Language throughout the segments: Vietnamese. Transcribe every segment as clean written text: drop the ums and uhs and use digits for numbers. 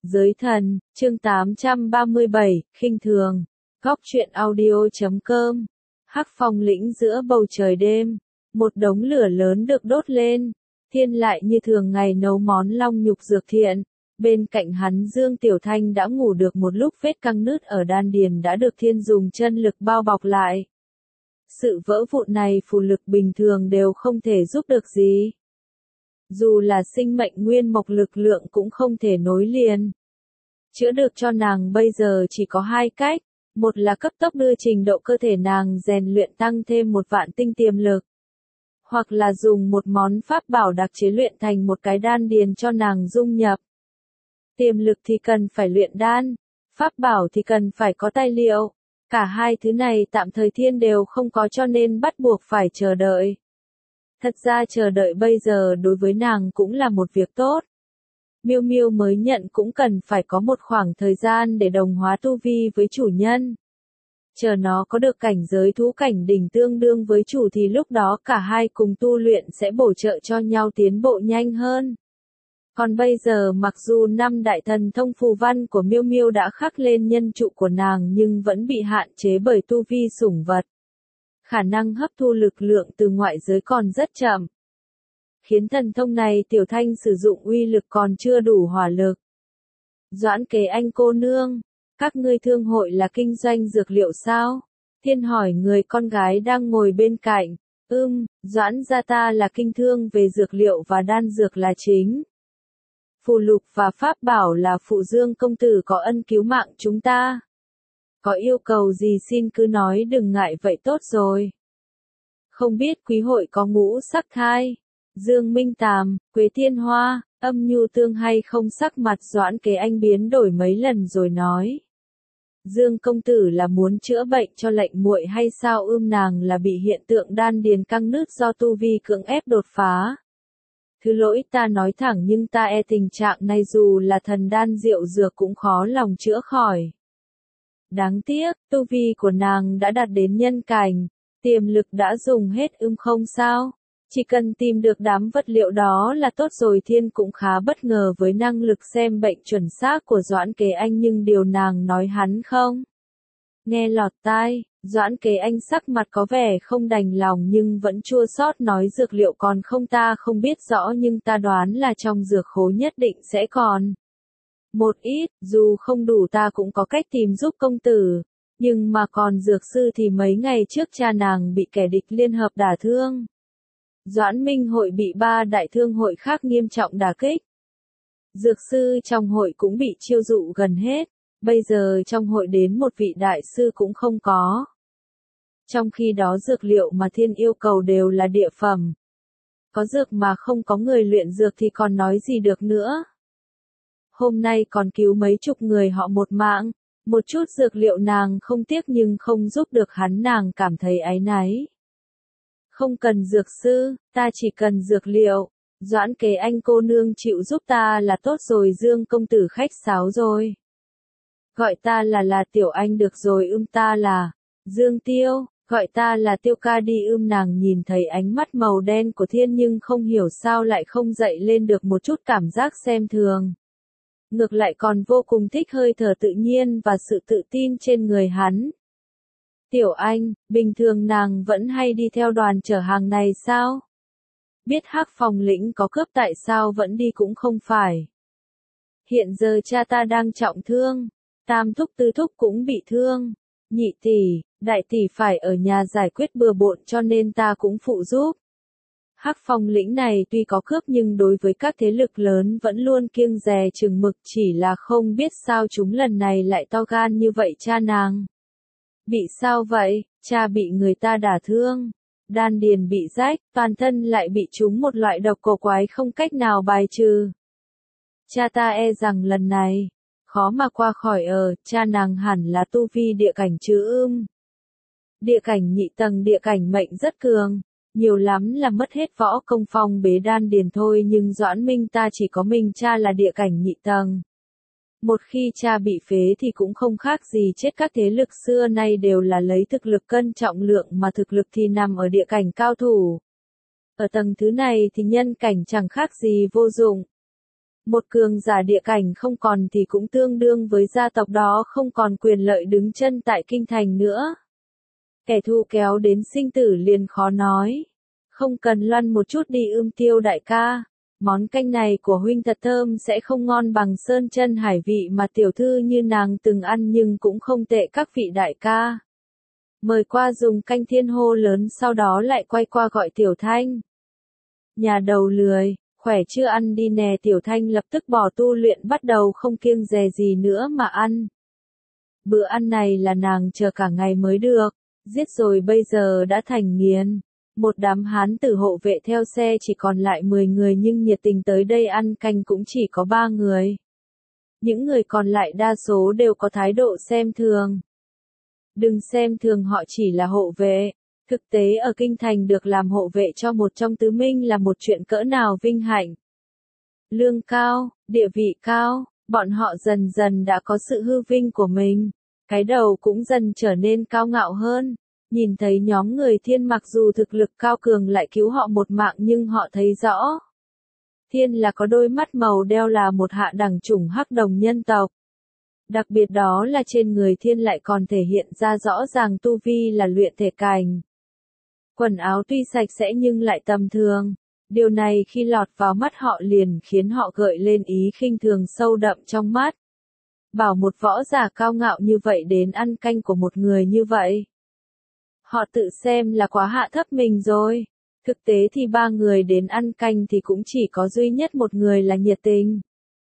Giới thần, chương 837, khinh thường. Góc truyện audio.com. Hắc phong lĩnh giữa bầu trời đêm, một đống lửa lớn được đốt lên. Thiên lại như thường ngày nấu món long nhục dược thiện. Bên cạnh hắn Dương Tiểu Thanh đã ngủ được một lúc, vết căng nứt ở đan điền đã được thiên dùng chân lực bao bọc lại. Sự vỡ vụn này phù lực bình thường đều không thể giúp được gì. Dù là sinh mệnh nguyên mộc lực lượng cũng không thể nối liền. Chữa được cho nàng bây giờ chỉ có hai cách, một là cấp tốc đưa trình độ cơ thể nàng rèn luyện tăng thêm một vạn tinh tiềm lực. Hoặc là dùng một món pháp bảo đặc chế luyện thành một cái đan điền cho nàng dung nhập. Tiềm lực thì cần phải luyện đan, pháp bảo thì cần phải có tài liệu. Cả hai thứ này tạm thời thiên đều không có cho nên bắt buộc phải chờ đợi. Thật ra chờ đợi bây giờ đối với nàng cũng là một việc tốt. Miêu Miêu mới nhận cũng cần phải có một khoảng thời gian để đồng hóa tu vi với chủ nhân. Chờ nó có được cảnh giới thú cảnh đỉnh tương đương với chủ thì lúc đó cả hai cùng tu luyện sẽ bổ trợ cho nhau tiến bộ nhanh hơn. Còn bây giờ mặc dù năm đại thần thông phù văn của Miêu Miêu đã khắc lên nhân trụ của nàng nhưng vẫn bị hạn chế bởi tu vi sủng vật. Khả năng hấp thu lực lượng từ ngoại giới còn rất chậm. Khiến thần thông này Tiểu Thanh sử dụng uy lực còn chưa đủ hỏa lực. Doãn Kế Anh cô nương, các ngươi thương hội là kinh doanh dược liệu sao? Thiên hỏi người con gái đang ngồi bên cạnh. Doãn gia ta là kinh thương về dược liệu và đan dược là chính. Phù lục và pháp bảo là phụ, Dương công tử có ân cứu mạng chúng ta. Có yêu cầu gì xin cứ nói, đừng ngại vậy tốt rồi. Không biết quý hội có ngũ sắc thai, Dương Minh Tàm, Quế Thiên Hoa, Âm Nhu Tương hay không? Sắc mặt Doãn Kế Anh biến đổi mấy lần rồi nói. Dương công tử là muốn chữa bệnh cho lệnh muội hay sao? Nàng là bị hiện tượng đan điền căng nứt do tu vi cưỡng ép đột phá. Thứ lỗi ta nói thẳng nhưng ta e tình trạng này dù là thần đan diệu dược cũng khó lòng chữa khỏi. Đáng tiếc, tu vi của nàng đã đạt đến nhân cảnh, tiềm lực đã dùng hết. Không sao, chỉ cần tìm được đám vật liệu đó là tốt rồi. Thiên cũng khá bất ngờ với năng lực xem bệnh chuẩn xác của Doãn Kế Anh nhưng điều nàng nói hắn không nghe lọt tai. Doãn Kế Anh sắc mặt có vẻ không đành lòng nhưng vẫn chua xót nói, dược liệu còn không, ta không biết rõ nhưng ta đoán là trong dược khố nhất định sẽ còn một ít, dù không đủ ta cũng có cách tìm giúp công tử. Nhưng mà còn dược sư thì mấy ngày trước cha nàng bị kẻ địch liên hợp đả thương. Doãn Minh hội bị ba đại thương hội khác nghiêm trọng đả kích. Dược sư trong hội cũng bị chiêu dụ gần hết, bây giờ trong hội đến một vị đại sư cũng không có. Trong khi đó dược liệu mà thiên yêu cầu đều là địa phẩm. Có dược mà không có người luyện dược thì còn nói gì được nữa. Hôm nay còn cứu mấy chục người họ một mạng, một chút dược liệu nàng không tiếc nhưng không giúp được hắn, nàng cảm thấy áy náy. Không cần dược sư, ta chỉ cần dược liệu. Doãn Kế Anh cô nương chịu giúp ta là tốt rồi. Dương công tử khách sáo rồi. Gọi ta là Tiểu Anh được rồi. Ta là Dương Tiêu, gọi ta là Tiêu ca đi. Nàng nhìn thấy ánh mắt màu đen của thiên nhưng không hiểu sao lại không dậy lên được một chút cảm giác xem thường. Ngược lại còn vô cùng thích hơi thở tự nhiên và sự tự tin trên người hắn. Tiểu Anh, bình thường nàng vẫn hay đi theo đoàn chở hàng này sao? Biết Hắc Phong lĩnh có cướp tại sao vẫn đi cũng không phải. Hiện giờ cha ta đang trọng thương, tam thúc tứ thúc cũng bị thương, nhị tỷ, đại tỷ phải ở nhà giải quyết bừa bộn cho nên ta cũng phụ giúp. Hắc Phong lĩnh này tuy có cướp nhưng đối với các thế lực lớn vẫn luôn kiêng dè chừng mực, chỉ là không biết sao chúng lần này lại to gan như vậy. Cha nàng bị sao vậy? Cha bị người ta đả thương, đan điền bị rách, toàn thân lại bị trúng một loại độc cổ quái không cách nào bài trừ. Cha ta e rằng lần này khó mà qua khỏi. Cha nàng hẳn là tu vi địa cảnh chứ? Địa cảnh nhị tầng. Địa cảnh mệnh rất cường, nhiều lắm là mất hết võ công phong bế đan điền thôi, nhưng Doãn Minh ta chỉ có mình cha là địa cảnh nhị tầng. Một khi cha bị phế thì cũng không khác gì chết. Các thế lực xưa nay đều là lấy thực lực cân trọng lượng mà thực lực thì nằm ở địa cảnh cao thủ. Ở tầng thứ này thì nhân cảnh chẳng khác gì vô dụng. Một cường giả địa cảnh không còn thì cũng tương đương với gia tộc đó không còn quyền lợi đứng chân tại kinh thành nữa. Kẻ thù kéo đến sinh tử liền khó nói. Không cần loăn một chút đi Tiêu đại ca. Món canh này của huynh thật thơm sẽ không ngon bằng sơn chân hải vị mà tiểu thư như nàng từng ăn nhưng cũng không tệ các vị đại ca. Mời qua dùng canh thiên hô lớn sau đó lại quay qua gọi Tiểu Thanh. Nhà đầu lười, khỏe chưa ăn đi nè Tiểu Thanh lập tức bỏ tu luyện bắt đầu không kiêng dè gì nữa mà ăn. Bữa ăn này là nàng chờ cả ngày mới được, giết rồi bây giờ đã thành nghiền. Một đám hán tử hộ vệ theo xe chỉ còn lại 10 người nhưng nhiệt tình tới đây ăn canh cũng chỉ có 3 người. Những người còn lại đa số đều có thái độ xem thường. Đừng xem thường họ chỉ là hộ vệ. Thực tế ở kinh thành được làm hộ vệ cho một trong tứ minh là một chuyện cỡ nào vinh hạnh. Lương cao, địa vị cao, bọn họ dần dần đã có sự hư vinh của mình. Cái đầu cũng dần trở nên cao ngạo hơn. Nhìn thấy nhóm người Thiên mặc dù thực lực cao cường lại cứu họ một mạng nhưng họ thấy rõ. Thiên là có đôi mắt màu đeo là một hạ đẳng chủng hắc đồng nhân tộc. Đặc biệt đó là trên người Thiên lại còn thể hiện ra rõ ràng tu vi là luyện thể cảnh. Quần áo tuy sạch sẽ nhưng lại tầm thường. Điều này khi lọt vào mắt họ liền khiến họ gợi lên ý khinh thường sâu đậm trong mắt. Bảo một võ giả cao ngạo như vậy đến ăn canh của một người như vậy. Họ tự xem là quá hạ thấp mình rồi. Thực tế thì 3 người đến ăn canh thì cũng chỉ có duy nhất một người là nhiệt tình.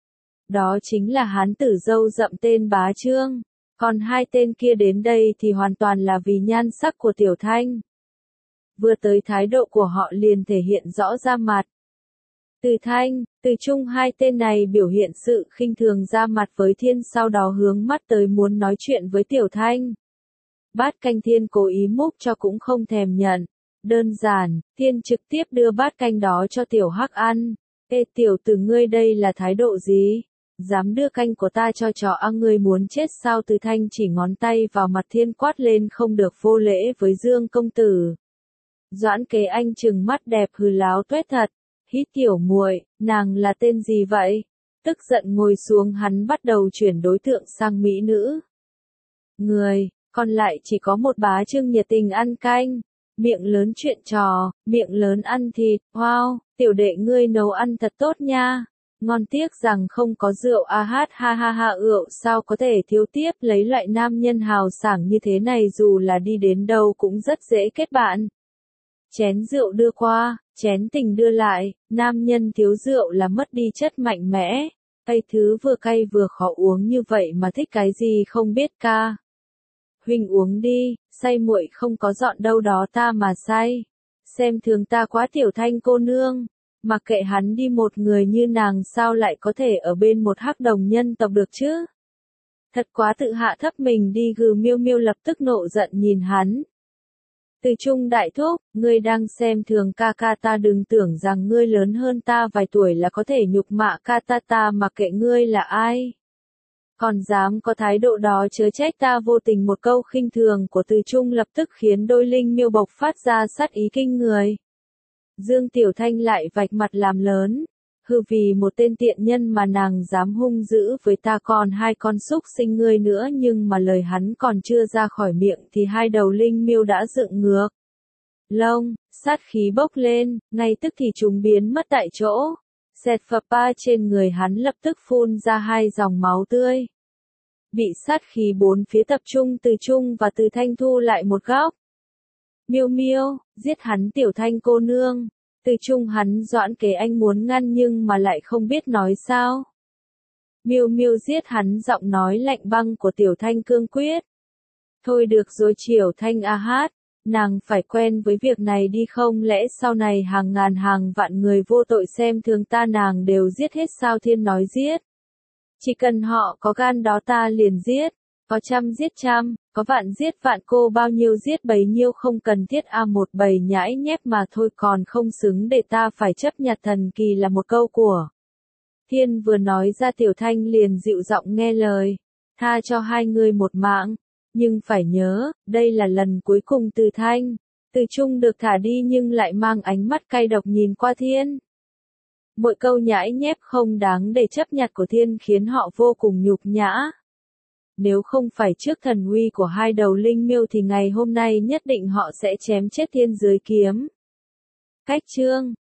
Đó chính là hán tử râu rậm tên Bá Trương. Còn 2 tên kia đến đây thì hoàn toàn là vì nhan sắc của Tiểu Thanh. Vừa tới thái độ của họ liền thể hiện rõ ra mặt. Từ Thanh, Từ Trung 2 tên này biểu hiện sự khinh thường ra mặt với Thiên sau đó hướng mắt tới muốn nói chuyện với Tiểu Thanh. Bát canh Thiên cố ý múc cho cũng không thèm nhận. Đơn giản, Thiên trực tiếp đưa bát canh đó cho Tiểu Hắc ăn. Ê tiểu tử ngươi đây là thái độ gì? Dám đưa canh của ta cho chó ăn ngươi muốn chết sao? Từ Thanh chỉ ngón tay vào mặt Thiên quát lên không được vô lễ với Dương công tử. Doãn Kế Anh trừng mắt đẹp hừ láo tuét thật. Hít tiểu muội, nàng là tên gì vậy? Tức giận ngồi xuống hắn bắt đầu chuyển đối tượng sang mỹ nữ. Người, còn lại chỉ có một Bá Trương nhiệt tình ăn canh. Miệng lớn chuyện trò, miệng lớn ăn thịt, wow, tiểu đệ ngươi nấu ăn thật tốt nha. Ngon tiếc rằng không có rượu ha ha rượu sao có thể thiếu tiếp lấy loại nam nhân hào sảng như thế này dù là đi đến đâu cũng rất dễ kết bạn. Chén rượu đưa qua, chén tình đưa lại, nam nhân thiếu rượu là mất đi chất mạnh mẽ. Cây thứ vừa cay vừa khó uống như vậy mà thích cái gì không biết ca. Huynh uống đi, say muội không có dọn đâu đó ta mà say. Xem thường ta quá Tiểu Thanh cô nương. Mặc kệ hắn đi một người như nàng sao lại có thể ở bên một hắc đồng nhân tộc được chứ? Thật quá tự hạ thấp mình đi gừ miêu miêu lập tức nộ giận nhìn hắn. Từ Trung đại thúc, ngươi đang xem thường ca ca ta đừng tưởng rằng ngươi lớn hơn ta vài tuổi là có thể nhục mạ ca ta mặc kệ ngươi là ai. Còn dám có thái độ đó chớ trách ta vô tình một câu khinh thường của Từ Trung lập tức khiến đôi linh miêu bộc phát ra sát ý kinh người. Dương Tiểu Thanh lại vạch mặt làm lớn. Hừ vì một tên tiện nhân mà nàng dám hung dữ với ta còn 2 con súc sinh ngươi nữa nhưng mà lời hắn còn chưa ra khỏi miệng thì 2 đầu linh miêu đã dựng ngược. Lông, sát khí bốc lên, ngay tức thì chúng biến mất tại chỗ. Xẹt phập pa trên người hắn lập tức phun ra 2 dòng máu tươi. Bị sát khí 4 phía tập trung Từ Trung và Từ Thanh thu lại một góc. Miêu miêu, giết hắn Tiểu Thanh cô nương. Từ Trung hắn Doãn Kế Anh muốn ngăn nhưng mà lại không biết nói sao. Miêu miêu giết hắn giọng nói lạnh băng của Tiểu Thanh cương quyết. Thôi được rồi Tiểu Thanh hát, nàng phải quen với việc này đi không lẽ sau này hàng ngàn hàng vạn người vô tội xem thường ta nàng đều giết hết sao? Thiên nói giết. Chỉ cần họ có gan đó ta liền giết. Có trăm giết trăm, có vạn giết vạn cô bao nhiêu giết bấy nhiêu không cần thiết một bầy nhãi nhép mà thôi còn không xứng để ta phải chấp nhặt thần kỳ là một câu của. Thiên vừa nói ra Tiểu Thanh liền dịu giọng nghe lời. Tha cho 2 người một mạng. Nhưng phải nhớ, đây là lần cuối cùng Từ Thanh. Từ Trung được thả đi nhưng lại mang ánh mắt cay độc nhìn qua Thiên. Mỗi câu nhãi nhép không đáng để chấp nhặt của thiên khiến họ vô cùng nhục nhã. Nếu không phải trước thần uy của hai đầu linh miêu thì ngày hôm nay nhất định họ sẽ chém chết thiên dưới kiếm. Cách chương